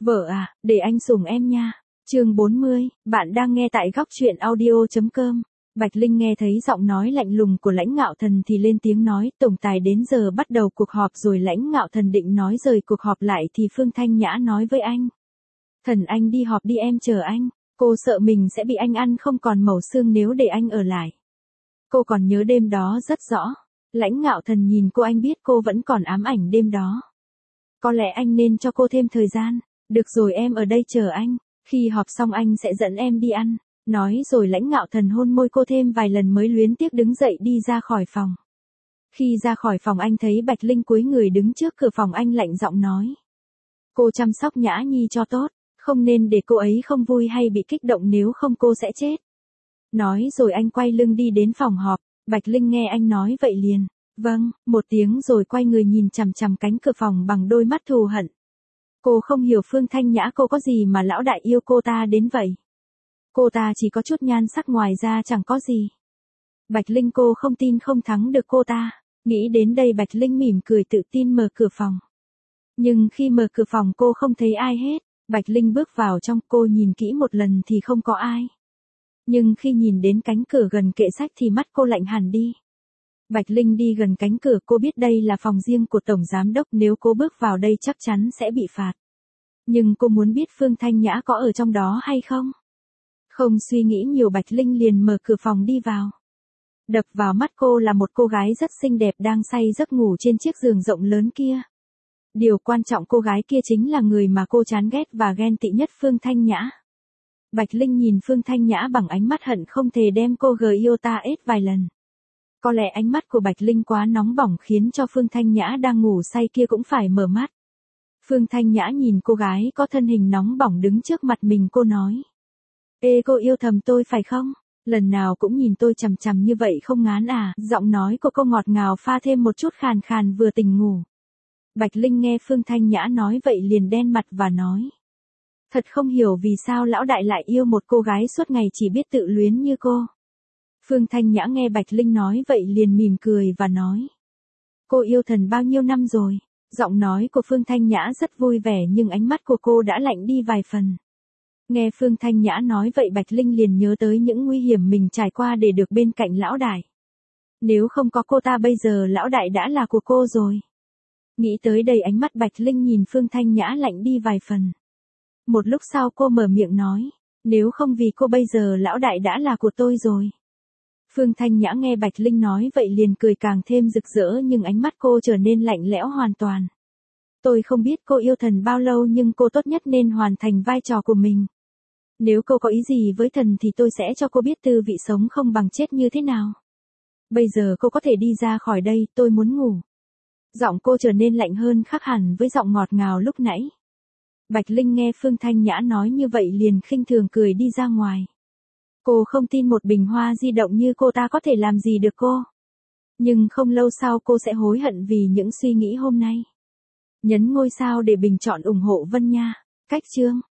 Vợ à, để anh sủng em nha. Chương 40, bạn đang nghe tại góc truyện audio.com. Bạch Linh nghe thấy giọng nói lạnh lùng của Lãnh Ngạo Thần thì lên tiếng nói, tổng tài đến giờ bắt đầu cuộc họp rồi. Lãnh Ngạo Thần định nói rời cuộc họp lại thì Phương Thanh Nhã nói với anh. Thần anh đi họp đi, em chờ anh, cô sợ mình sẽ bị anh ăn không còn mẩu xương nếu để anh ở lại. Cô còn nhớ đêm đó rất rõ. Lãnh Ngạo Thần nhìn cô, anh biết cô vẫn còn ám ảnh đêm đó. Có lẽ anh nên cho cô thêm thời gian. Được rồi, em ở đây chờ anh, khi họp xong anh sẽ dẫn em đi ăn. Nói rồi Lãnh Ngạo Thần hôn môi cô thêm vài lần mới luyến tiếc đứng dậy đi ra khỏi phòng. Khi ra khỏi phòng anh thấy Bạch Linh cúi người đứng trước cửa phòng, anh lạnh giọng nói. Cô chăm sóc Nhã Nhi cho tốt, không nên để cô ấy không vui hay bị kích động, nếu không cô sẽ chết. Nói rồi anh quay lưng đi đến phòng họp. Bạch Linh nghe anh nói vậy liền, vâng, một tiếng rồi quay người nhìn chằm chằm cánh cửa phòng bằng đôi mắt thù hận. Cô không hiểu Phương Thanh Nhã cô có gì mà lão đại yêu cô ta đến vậy. Cô ta chỉ có chút nhan sắc, ngoài ra chẳng có gì. Bạch Linh cô không tin không thắng được cô ta. Nghĩ đến đây Bạch Linh mỉm cười tự tin mở cửa phòng. Nhưng khi mở cửa phòng cô không thấy ai hết. Bạch Linh bước vào trong, cô nhìn kỹ một lần thì không có ai. Nhưng khi nhìn đến cánh cửa gần kệ sách thì mắt cô lạnh hẳn đi. Bạch Linh đi gần cánh cửa, cô biết đây là phòng riêng của Tổng Giám Đốc, nếu cô bước vào đây chắc chắn sẽ bị phạt. Nhưng cô muốn biết Phương Thanh Nhã có ở trong đó hay không. Không suy nghĩ nhiều Bạch Linh liền mở cửa phòng đi vào. Đập vào mắt cô là một cô gái rất xinh đẹp đang say giấc ngủ trên chiếc giường rộng lớn kia. Điều quan trọng cô gái kia chính là người mà cô chán ghét và ghen tị nhất, Phương Thanh Nhã. Bạch Linh nhìn Phương Thanh Nhã bằng ánh mắt hận không thể đem cô Giota ết vài lần. Có lẽ ánh mắt của Bạch Linh quá nóng bỏng khiến cho Phương Thanh Nhã đang ngủ say kia cũng phải mở mắt. Phương Thanh Nhã nhìn cô gái có thân hình nóng bỏng đứng trước mặt mình, cô nói. Ê, cô yêu thầm tôi phải không? Lần nào cũng nhìn tôi chằm chằm như vậy không ngán à? Giọng nói của cô ngọt ngào pha thêm một chút khàn khàn, vừa tỉnh ngủ. Bạch Linh nghe Phương Thanh Nhã nói vậy liền đen mặt và nói. Thật không hiểu vì sao lão đại lại yêu một cô gái suốt ngày chỉ biết tự luyến như cô. Phương Thanh Nhã nghe Bạch Linh nói vậy liền mỉm cười và nói. Cô yêu thần bao nhiêu năm rồi? Giọng nói của Phương Thanh Nhã rất vui vẻ nhưng ánh mắt của cô đã lạnh đi vài phần. Nghe Phương Thanh Nhã nói vậy Bạch Linh liền nhớ tới những nguy hiểm mình trải qua để được bên cạnh lão đại. Nếu không có cô ta bây giờ lão đại đã là của cô rồi. Nghĩ tới đây ánh mắt Bạch Linh nhìn Phương Thanh Nhã lạnh đi vài phần. Một lúc sau cô mở miệng nói. Nếu không vì cô bây giờ lão đại đã là của tôi rồi. Phương Thanh Nhã nghe Bạch Linh nói vậy liền cười càng thêm rực rỡ nhưng ánh mắt cô trở nên lạnh lẽo hoàn toàn. Tôi không biết cô yêu thần bao lâu nhưng cô tốt nhất nên hoàn thành vai trò của mình. Nếu cô có ý gì với thần thì tôi sẽ cho cô biết tư vị sống không bằng chết như thế nào. Bây giờ cô có thể đi ra khỏi đây, tôi muốn ngủ. Giọng cô trở nên lạnh hơn khác hẳn với giọng ngọt ngào lúc nãy. Bạch Linh nghe Phương Thanh Nhã nói như vậy liền khinh thường cười đi ra ngoài. Cô không tin một bình hoa di động như cô ta có thể làm gì được cô. Nhưng không lâu sau cô sẽ hối hận vì những suy nghĩ hôm nay. Nhấn ngôi sao để bình chọn ủng hộ Vân nha. Cách chương